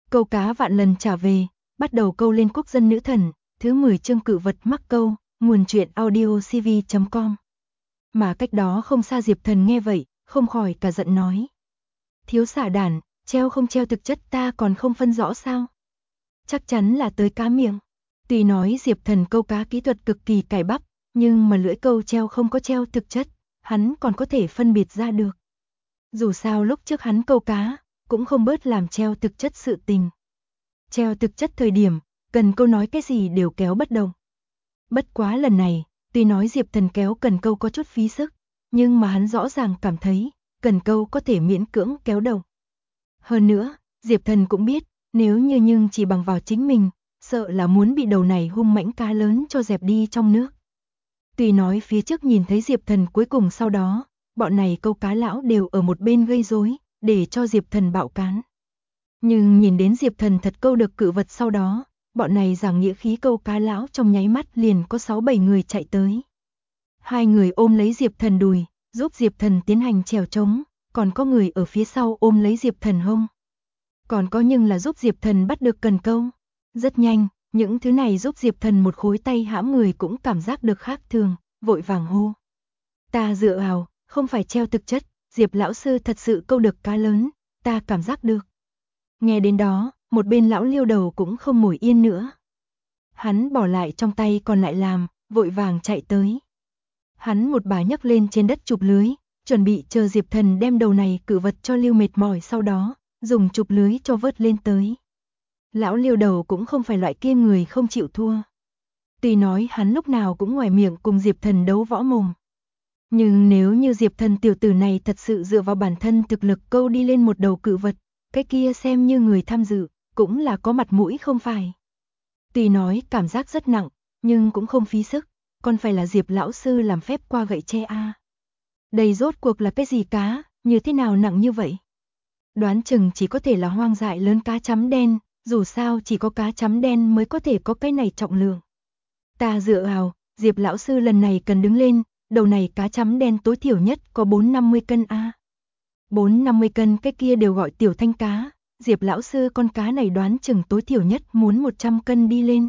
Câu cá vạn lần trả về, bắt đầu câu lên quốc dân nữ thần, thứ 10 chương cự vật mắc câu, nguồn truyện audiocv.com. Mà cách đó không xa Diệp Thần nghe vậy, không khỏi cả giận nói. Thiếu xả đản, treo không treo thực chất ta còn không phân rõ sao? Chắc chắn là tới cá miệng. Tuy nói Diệp Thần câu cá kỹ thuật cực kỳ cải bắp, nhưng mà lưỡi câu treo không có treo thực chất, hắn còn có thể phân biệt ra được. Dù sao lúc trước hắn câu cá, cũng không bớt làm treo thực chất sự tình. Treo thực chất thời điểm, cần câu nói cái gì đều kéo bất động. Bất quá lần này, tuy nói Diệp Thần kéo cần câu có chút phí sức, nhưng mà hắn rõ ràng cảm thấy, cần câu có thể miễn cưỡng kéo động. Hơn nữa, Diệp Thần cũng biết, nếu như nhưng chỉ bằng vào chính mình, sợ là muốn bị đầu này hung mãnh cá lớn cho dẹp đi trong nước. Tuy nói phía trước nhìn thấy Diệp Thần cuối cùng sau đó, bọn này câu cá lão đều ở một bên gây rối, để cho Diệp Thần bạo cán. Nhưng nhìn đến Diệp Thần thật câu được cự vật sau đó, bọn này giảng nghĩa khí câu cá lão trong nháy mắt liền có 6-7 người chạy tới. Hai người ôm lấy Diệp Thần đùi, giúp Diệp Thần tiến hành trèo trống, còn có người ở phía sau ôm lấy Diệp Thần hông. Còn có nhưng là giúp Diệp Thần bắt được cần câu. Rất nhanh, những thứ này giúp Diệp Thần một khối tay hãm người cũng cảm giác được khác thường, vội vàng hô. Ta dựa vào, không phải treo thực chất, Diệp lão sư thật sự câu được cá lớn, ta cảm giác được. Nghe đến đó, một bên lão Liêu đầu cũng không ngồi yên nữa. Hắn bỏ lại trong tay còn lại làm, vội vàng chạy tới. Hắn một bà nhấc lên trên đất chụp lưới, chuẩn bị chờ Diệp Thần đem đầu này cự vật cho Liêu mệt mỏi sau đó, dùng chụp lưới cho vớt lên tới. Lão Liêu đầu cũng không phải loại kia người không chịu thua. Tuy nói hắn lúc nào cũng ngoài miệng cùng Diệp Thần đấu võ mồm. Nhưng nếu như Diệp Thần tiểu tử này thật sự dựa vào bản thân thực lực câu đi lên một đầu cự vật, cái kia xem như người tham dự, cũng là có mặt mũi không phải. Tuy nói cảm giác rất nặng, nhưng cũng không phí sức, còn phải là Diệp lão sư làm phép qua gậy tre a. Đây rốt cuộc là cái gì cá, như thế nào nặng như vậy? Đoán chừng chỉ có thể là hoang dại lớn cá chấm đen, dù sao chỉ có cá chấm đen mới có thể có cái này trọng lượng. Ta dựa vào, Diệp lão sư lần này cần đứng lên, đầu này cá chấm đen tối thiểu nhất có 4-50 cân a. 4-50 cân cái kia đều gọi tiểu thanh cá, Diệp lão sư con cá này đoán chừng tối thiểu nhất muốn 100 cân đi lên.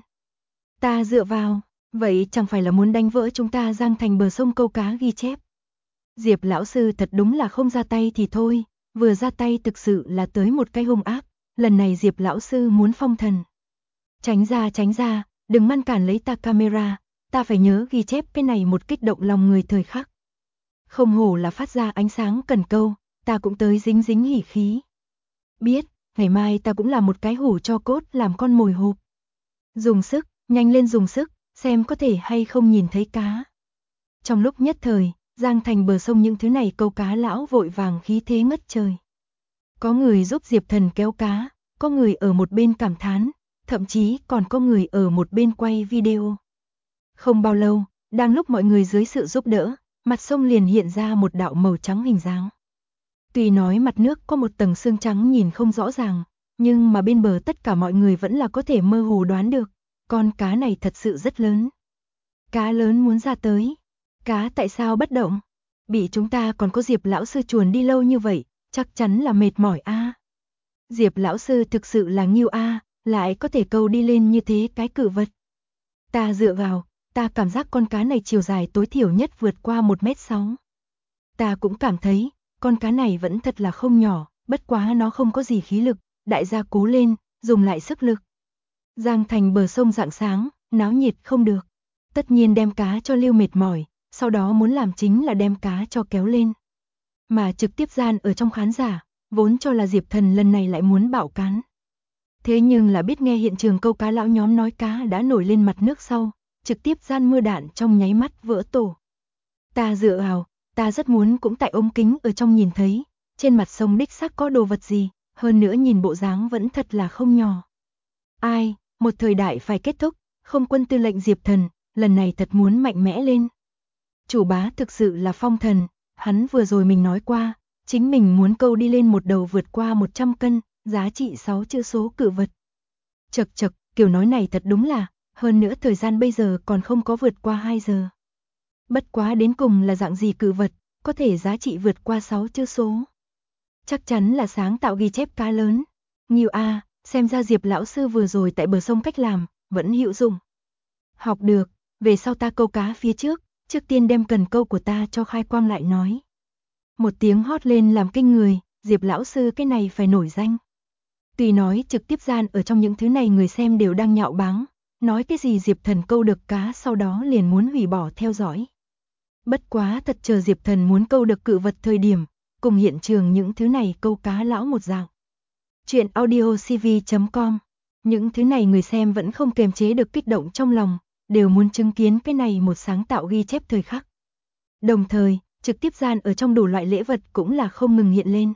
Ta dựa vào, vậy chẳng phải là muốn đánh vỡ chúng ta Giang Thành bờ sông câu cá ghi chép. Diệp lão sư thật đúng là không ra tay thì thôi, vừa ra tay thực sự là tới một cái hung ác, lần này Diệp lão sư muốn phong thần. Tránh ra, đừng ngăn cản lấy ta camera, ta phải nhớ ghi chép cái này một kích động lòng người thời khắc. Không hổ là phát ra ánh sáng cần câu, ta cũng tới dính dính hỉ khí. Biết, ngày mai ta cũng làm một cái hủ cho cốt làm con mồi hộp. Dùng sức, nhanh lên dùng sức, xem có thể hay không nhìn thấy cá. Trong lúc nhất thời, Giang Thành bờ sông những thứ này câu cá lão vội vàng khí thế ngất trời. Có người giúp Diệp Thần kéo cá, có người ở một bên cảm thán, thậm chí còn có người ở một bên quay video. Không bao lâu, đang lúc mọi người dưới sự giúp đỡ, mặt sông liền hiện ra một đạo màu trắng hình dáng. Tuy nói mặt nước có một tầng sương trắng nhìn không rõ ràng, nhưng mà bên bờ tất cả mọi người vẫn là có thể mơ hồ đoán được, con cá này thật sự rất lớn. Cá lớn muốn ra tới. Cá tại sao bất động? Bị chúng ta còn có Diệp lão sư chuồn đi lâu như vậy, chắc chắn là mệt mỏi a. Diệp lão sư thực sự là nghiêu a, lại có thể câu đi lên như thế cái cự vật. Ta dựa vào, ta cảm giác con cá này chiều dài tối thiểu nhất vượt qua 1m6. Ta cũng cảm thấy, con cá này vẫn thật là không nhỏ, bất quá nó không có gì khí lực, đại gia cố lên, dùng lại sức lực. Giang Thành bờ sông rạng sáng, náo nhiệt không được. Tất nhiên đem cá cho Lưu mệt mỏi, sau đó muốn làm chính là đem cá cho kéo lên. Mà trực tiếp gian ở trong khán giả, vốn cho là Diệp Thần lần này lại muốn bạo cán. Thế nhưng là biết nghe hiện trường câu cá lão nhóm nói cá đã nổi lên mặt nước sau, trực tiếp gian mưa đạn trong nháy mắt vỡ tổ. Ta dựa vào, ta rất muốn cũng tại ống kính ở trong nhìn thấy, trên mặt sông đích xác có đồ vật gì, hơn nữa nhìn bộ dáng vẫn thật là không nhỏ. Ai, một thời đại phải kết thúc, không quân tư lệnh Diệp Thần, lần này thật muốn mạnh mẽ lên. Chủ bá thực sự là phong thần, hắn vừa rồi mình nói qua, chính mình muốn câu đi lên một đầu vượt qua 100 cân, giá trị 6 chữ số cự vật. Chật chật, kiểu nói này thật đúng là, hơn nữa thời gian bây giờ còn không có vượt qua 2 giờ. Bất quá đến cùng là dạng gì cự vật, có thể giá trị vượt qua 6 chữ số. Chắc chắn là sáng tạo ghi chép cá lớn. Nghiêu a, xem ra Diệp lão sư vừa rồi tại bờ sông cách làm, vẫn hữu dụng. Học được, về sau ta câu cá phía trước tiên đem cần câu của ta cho khai quang lại nói. Một tiếng hót lên làm kinh người, Diệp lão sư cái này phải nổi danh. Tuy nói trực tiếp gian ở trong những thứ này người xem đều đang nhạo báng, nói cái gì Diệp Thần câu được cá sau đó liền muốn hủy bỏ theo dõi. Bất quá thật chờ Diệp Thần muốn câu được cự vật thời điểm, cùng hiện trường những thứ này câu cá lão một dạng. Chuyện audiocv.com. Những thứ này người xem vẫn không kềm chế được kích động trong lòng, đều muốn chứng kiến cái này một sáng tạo ghi chép thời khắc. Đồng thời, trực tiếp gian ở trong đủ loại lễ vật cũng là không ngừng hiện lên.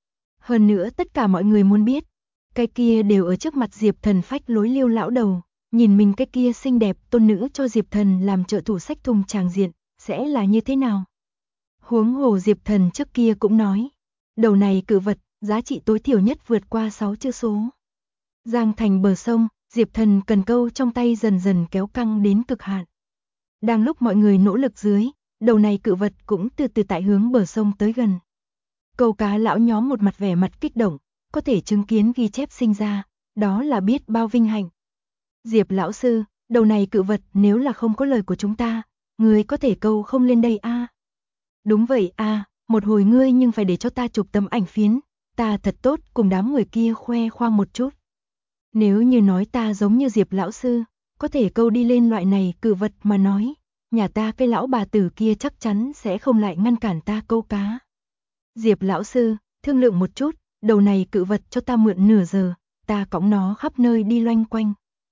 Hơn nữa tất cả mọi người muốn biết, cái kia đều ở trước mặt Diệp Thần phách lối Liêu lão đầu, nhìn mình cái kia xinh đẹp tôn nữ cho Diệp Thần làm trợ thủ sách thùng tràng diện, sẽ là như thế nào? Huống hồ Diệp Thần trước kia cũng nói, đầu này cự vật, giá trị tối thiểu nhất vượt qua 6 chữ số. Giang thành bờ sông, Diệp Thần cần câu trong tay dần dần kéo căng đến cực hạn. Đang lúc mọi người nỗ lực dưới, đầu này cự vật cũng từ từ tại hướng bờ sông tới gần. Câu cá lão nhóm một mặt vẻ mặt kích động, có thể chứng kiến ghi chép sinh ra, đó là biết bao vinh hạnh. Diệp lão sư, đầu này cự vật nếu là không có lời của chúng ta, ngươi có thể câu không lên đây a? Đúng vậy a, một hồi ngươi nhưng phải để cho ta chụp tấm ảnh phiến, ta thật tốt cùng đám người kia khoe khoang một chút. Nếu như nói ta giống như Diệp lão sư, có thể câu đi lên loại này cự vật mà nói, nhà ta cái lão bà tử kia chắc chắn sẽ không lại ngăn cản ta câu cá. Diệp lão sư, thương lượng một chút, đầu này cự vật cho ta mượn nửa giờ, ta cõng nó khắp nơi đi loanh quanh.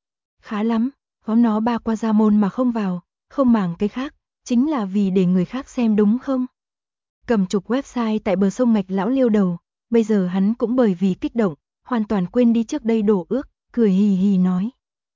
Khá lắm, phóng nó ba qua gia môn mà không vào, không màng cái khác, chính là vì để người khác xem đúng không? Cầm chụp website tại bờ sông Ngạch lão Liêu đầu, bây giờ hắn cũng bởi vì kích động, hoàn toàn quên đi trước đây đổ ước, cười hì hì nói.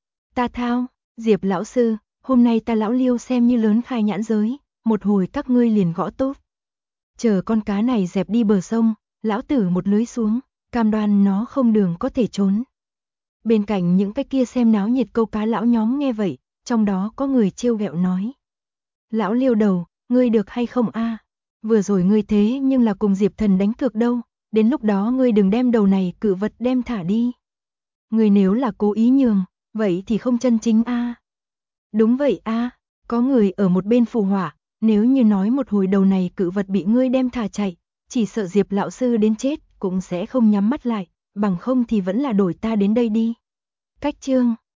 Ta thao, Diệp lão sư, hôm nay ta lão Liêu xem như lớn khai nhãn giới, một hồi các ngươi liền gõ tốt. Chờ con cá này dẹp đi bờ sông, lão tử một lưới xuống, cam đoan nó không đường có thể trốn. Bên cạnh những cái kia xem náo nhiệt câu cá lão nhóm nghe vậy, trong đó có người trêu ghẹo nói. Lão Liêu đầu, ngươi được hay không a? Vừa rồi ngươi thế nhưng là cùng Diệp Thần đánh cược đâu, đến lúc đó ngươi đừng đem đầu này cự vật đem thả đi. Ngươi nếu là cố ý nhường, vậy thì không chân chính a. Đúng vậy a, có người ở một bên phù họa, nếu như nói một hồi đầu này cự vật bị ngươi đem thả chạy, chỉ sợ Diệp lão sư đến chết cũng sẽ không nhắm mắt lại, bằng không thì vẫn là đổi ta đến đây đi. Cách chương